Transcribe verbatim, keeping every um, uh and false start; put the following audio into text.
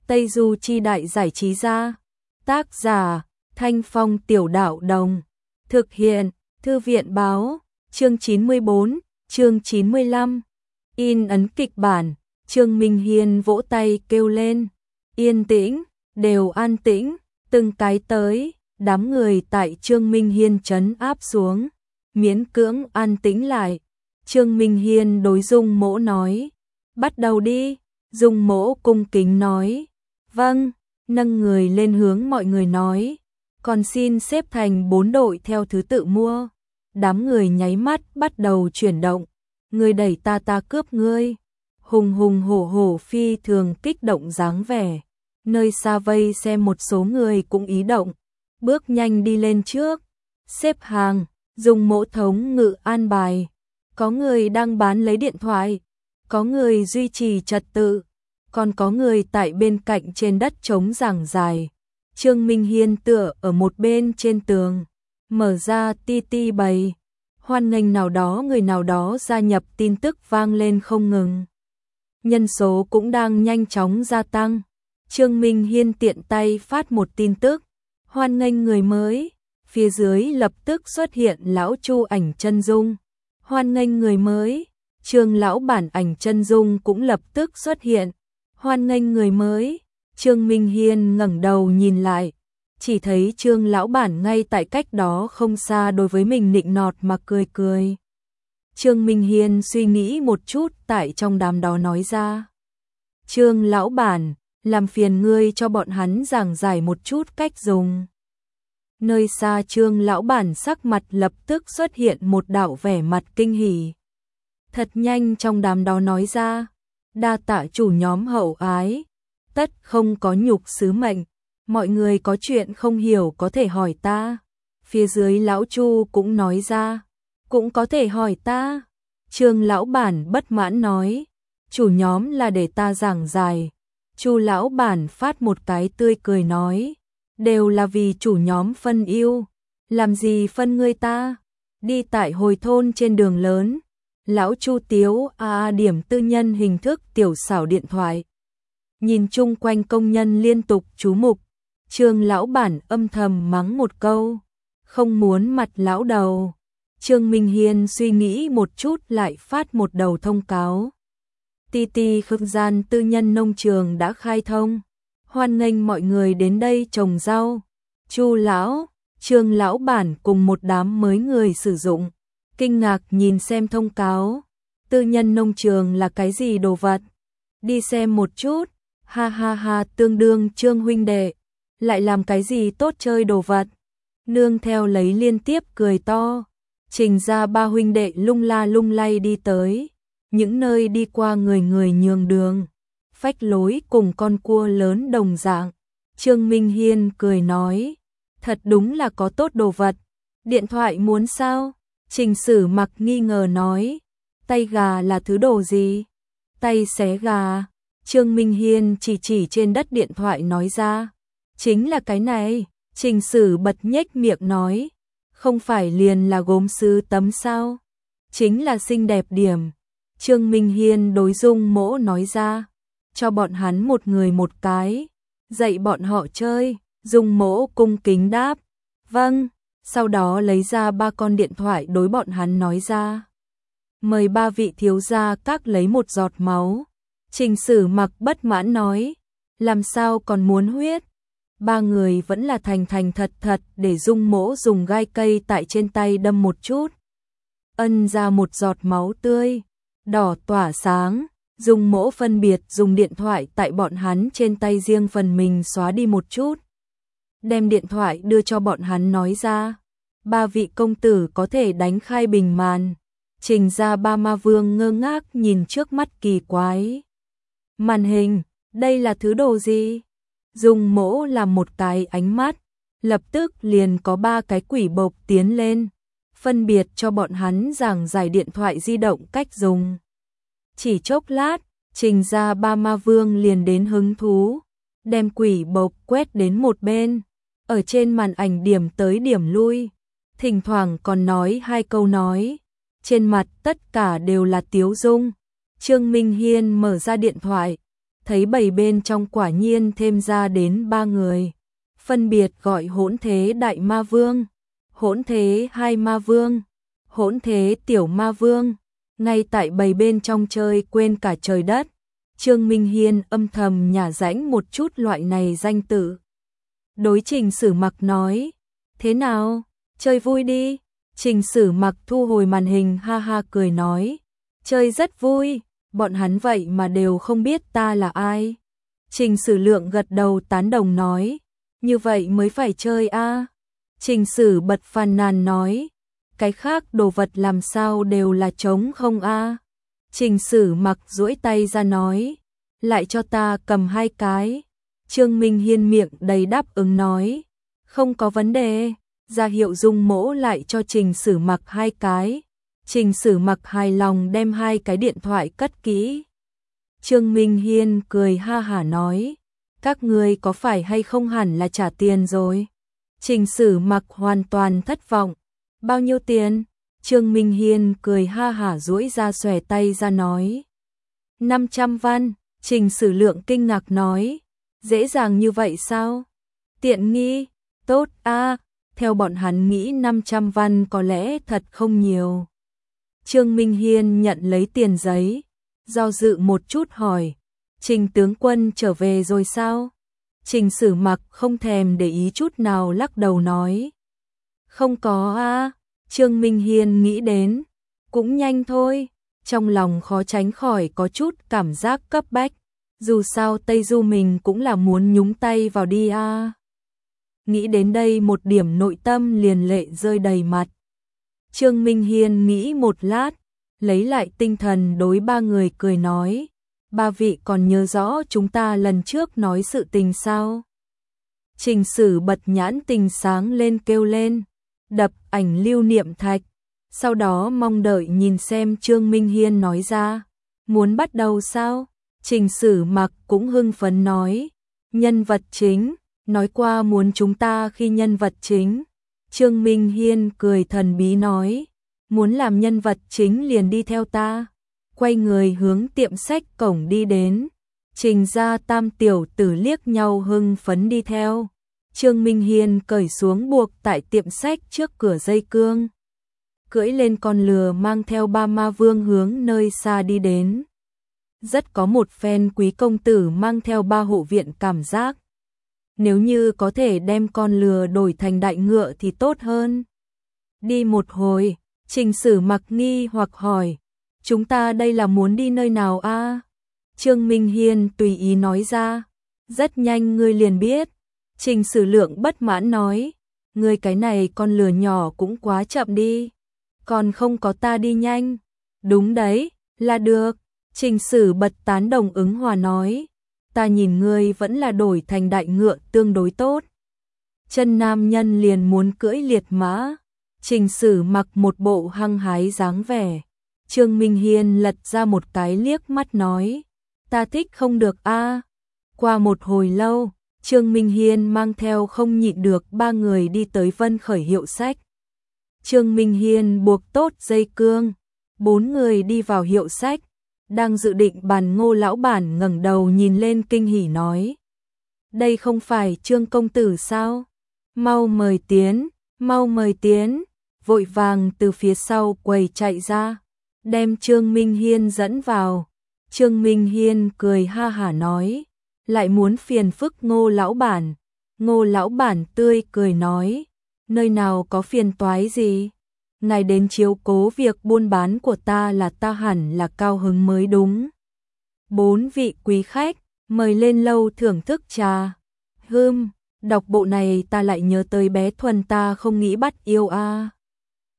Tây Du Chi Đại Giải Trí Gia. Tác giả Thanh Phong Tiểu Đạo Đồng. Thực hiện Thư viện Báo. Chương chín mươi bốn, chương chín mươi lăm. In ấn kịch bản. Trương Minh Hiên vỗ tay kêu lên. Yên tĩnh, đều an tĩnh, từng cái tới. Đám người tại Trương Minh Hiên trấn áp xuống, miễn cưỡng an tĩnh lại. Trương Minh Hiên đối Dung Mỗ nói, bắt đầu đi. Dung Mỗ cung kính nói, vâng, nâng người lên hướng mọi người nói, còn xin xếp thành bốn đội theo thứ tự mua. Đám người nháy mắt bắt đầu chuyển động, người đẩy ta ta cướp ngươi, hùng hùng hổ hổ phi thường kích động dáng vẻ. Nơi xa vây xem một số người cũng ý động, bước nhanh đi lên trước, xếp hàng, dùng mỗ thống ngự an bài. Có người đang bán lấy điện thoại, có người duy trì trật tự, còn có người tại bên cạnh trên đất trống giảng dài. Trương Minh Hiên tựa ở một bên trên tường, mở ra ti ti bày, hoan nghênh nào đó người nào đó gia nhập tin tức vang lên không ngừng. Nhân số cũng đang nhanh chóng gia tăng. Trương Minh Hiên tiện tay phát một tin tức, hoan nghênh người mới, phía dưới lập tức xuất hiện lão Chu ảnh chân dung. Hoan nghênh người mới, Trương lão bản ảnh chân dung cũng lập tức xuất hiện. Hoan nghênh người mới, Trương Minh Hiên ngẩng đầu nhìn lại, chỉ thấy Trương lão bản ngay tại cách đó không xa đối với mình nịnh nọt mà cười cười. Trương Minh Hiên suy nghĩ một chút tại trong đám đó nói ra, Trương lão bản, làm phiền ngươi cho bọn hắn giảng giải một chút cách dùng. Nơi xa Trương lão bản sắc mặt lập tức xuất hiện một đạo vẻ mặt kinh hỉ. Thật nhanh trong đám đó nói ra, đa tạ chủ nhóm hậu ái, tất không có nhục sứ mệnh, mọi người có chuyện không hiểu có thể hỏi ta. Phía dưới lão Chu cũng nói ra, cũng có thể hỏi ta. Trương lão bản bất mãn nói, chủ nhóm là để ta giảng giải. Chu lão bản phát một cái tươi cười nói, đều là vì chủ nhóm phân yêu, làm gì phân ngươi ta. Đi tại hồi thôn trên đường lớn, lão Chu tiếu a à, điểm tư nhân hình thức tiểu xảo điện thoại. Nhìn chung quanh công nhân liên tục chú mục, Trương lão bản âm thầm mắng một câu, không muốn mặt lão đầu. Trương Minh Hiên suy nghĩ một chút lại phát một đầu thông cáo. Ti ti không gian tư nhân nông trường đã khai thông, hoan nghênh mọi người đến đây trồng rau. Chu lão, Trương lão bản cùng một đám mới người sử dụng, kinh ngạc nhìn xem thông cáo. Tư nhân nông trường là cái gì đồ vật? Đi xem một chút. Ha ha ha, tương đương Trương huynh đệ, lại làm cái gì tốt chơi đồ vật? Nương theo lấy liên tiếp cười to. Trình ra ba huynh đệ lung la lung lay đi tới, những nơi đi qua người người nhường đường, phách lối cùng con cua lớn đồng dạng. Trương Minh Hiên cười nói, thật đúng là có tốt đồ vật. Điện thoại muốn sao? Trình Sử Mặc nghi ngờ nói, tay gà là thứ đồ gì? Tay xé gà. Trương Minh Hiên chỉ chỉ trên đất điện thoại nói ra, chính là cái này. Trình Sử bật nhếch miệng nói, không phải liền là gốm sứ tấm sao? Chính là xinh đẹp điểm. Trương Minh Hiên đối Dung Mỗ nói ra, cho bọn hắn một người một cái, dạy bọn họ chơi. Dung Mỗ cung kính đáp, vâng. Sau đó lấy ra ba con điện thoại đối bọn hắn nói ra, mời ba vị thiếu gia các lấy một giọt máu. Trình Sử Mặc bất mãn nói, làm sao còn muốn huyết? Ba người vẫn là thành thành thật thật để Dung Mỗ dùng gai cây tại trên tay đâm một chút, ân ra một giọt máu tươi, đỏ tỏa sáng. Dung Mỗ phân biệt dùng điện thoại tại bọn hắn trên tay riêng phần mình xóa đi một chút, đem điện thoại đưa cho bọn hắn nói ra, ba vị công tử có thể đánh khai bình màn. Trình ra ba ma vương ngơ ngác nhìn trước mắt kỳ quái màn hình, đây là thứ đồ gì? Dung Mỗ làm một cái ánh mắt, lập tức liền có ba cái quỷ bộc tiến lên, phân biệt cho bọn hắn giảng giải điện thoại di động cách dùng. Chỉ chốc lát, Trình ra ba ma vương liền đến hứng thú, đem quỷ bộc quét đến một bên, ở trên màn ảnh điểm tới điểm lui, thỉnh thoảng còn nói hai câu nói, trên mặt tất cả đều là tiếu dung. Trương Minh Hiên mở ra điện thoại, thấy bầy bên trong quả nhiên thêm ra đến ba người, phân biệt gọi hỗn thế đại ma vương, hỗn thế hai ma vương, hỗn thế tiểu ma vương. Ngay tại bầy bên trong chơi quên cả trời đất, Trương Minh Hiên âm thầm nhả rãnh một chút loại này danh tự. Đối Trình Sử Mặc nói, thế nào, chơi vui đi. Trình Sử Mặc thu hồi màn hình ha ha cười nói, chơi rất vui, bọn hắn vậy mà đều không biết ta là ai. Trình Sử Lượng gật đầu tán đồng nói, như vậy mới phải chơi a. Trình Sử bật phàn nàn nói, cái khác đồ vật làm sao đều là trống không a. Trình Sử Mặc duỗi tay ra nói, lại cho ta cầm hai cái. Trương Minh Hiên miệng đầy đáp ứng nói, không có vấn đề, ra hiệu Dung Mỗ lại cho Trình Sử Mặc hai cái. Trình Sử Mặc hài lòng đem hai cái điện thoại cất kỹ. Trương Minh Hiên cười ha hả nói, các ngươi có phải hay không hẳn là trả tiền rồi. Trình Sử Mặc hoàn toàn thất vọng, bao nhiêu tiền? Trương Minh Hiên cười ha hả duỗi ra xòe tay ra nói, năm trăm văn. Trình Sử Lượng kinh ngạc nói, dễ dàng như vậy sao? Tiện nghi, tốt a. Theo bọn hắn nghĩ năm trăm văn có lẽ thật không nhiều. Trương Minh Hiên nhận lấy tiền giấy, do dự một chút hỏi, Trình tướng quân trở về rồi sao? Trình Sử Mặc không thèm để ý chút nào lắc đầu nói, không có a. Trương Minh Hiên nghĩ đến, cũng nhanh thôi, trong lòng khó tránh khỏi có chút cảm giác cấp bách, dù sao Tây Du mình cũng là muốn nhúng tay vào đi a. Nghĩ đến đây một điểm nội tâm liền lệ rơi đầy mặt. Trương Minh Hiên nghĩ một lát, lấy lại tinh thần đối ba người cười nói, ba vị còn nhớ rõ chúng ta lần trước nói sự tình sao? Trình Sử bật nhãn tình sáng lên kêu lên, đập ảnh lưu niệm thạch, sau đó mong đợi nhìn xem Trương Minh Hiên nói ra, muốn bắt đầu sao? Trình Sử Mặc cũng hưng phấn nói, nhân vật chính, nói qua muốn chúng ta khi nhân vật chính. Trương Minh Hiên cười thần bí nói, muốn làm nhân vật chính liền đi theo ta. Quay người hướng tiệm sách cổng đi đến. Trình gia tam tiểu tử liếc nhau hưng phấn đi theo. Trương Minh Hiên cởi xuống buộc tại tiệm sách trước cửa dây cương, cưỡi lên con lừa mang theo ba ma vương hướng nơi xa đi đến. Rất có một phen quý công tử mang theo ba hộ viện cảm giác. Nếu như có thể đem con lừa đổi thành đại ngựa thì tốt hơn. Đi một hồi, Trình Sử Mặc nghi hoặc hỏi, chúng ta đây là muốn đi nơi nào a? Trương Minh Hiên tùy ý nói ra, rất nhanh ngươi liền biết. Trình Sử Lượng bất mãn nói, ngươi cái này con lừa nhỏ cũng quá chậm đi, còn không có ta đi nhanh. Đúng đấy, là được. Trình Sử bật tán đồng ứng hòa nói, ta nhìn ngươi vẫn là đổi thành đại ngựa tương đối tốt. Chân nam nhân liền muốn cưỡi liệt mã. Trình Sử mặc một bộ hăng hái dáng vẻ. Trương Minh Hiên lật ra một cái liếc mắt nói, ta thích không được a. Qua một hồi lâu, Trương Minh Hiên mang theo không nhịn được ba người đi tới Vân Khởi hiệu sách. Trương Minh Hiên buộc tốt dây cương, bốn người đi vào hiệu sách. Đang dự định bàn Ngô lão bản ngẩng đầu nhìn lên kinh hỉ nói, đây không phải Trương công tử sao? Mau mời tiến, mau mời tiến. Vội vàng từ phía sau quầy chạy ra, đem Trương Minh Hiên dẫn vào. Trương Minh Hiên cười ha hả nói, lại muốn phiền phức Ngô lão bản. Ngô lão bản tươi cười nói, nơi nào có phiền toái gì, ngài đến chiếu cố việc buôn bán của ta là ta hẳn là cao hứng mới đúng. Bốn vị quý khách, mời lên lâu thưởng thức trà. Hừm, đọc bộ này ta lại nhớ tới bé Thuần ta không nghĩ bắt yêu a.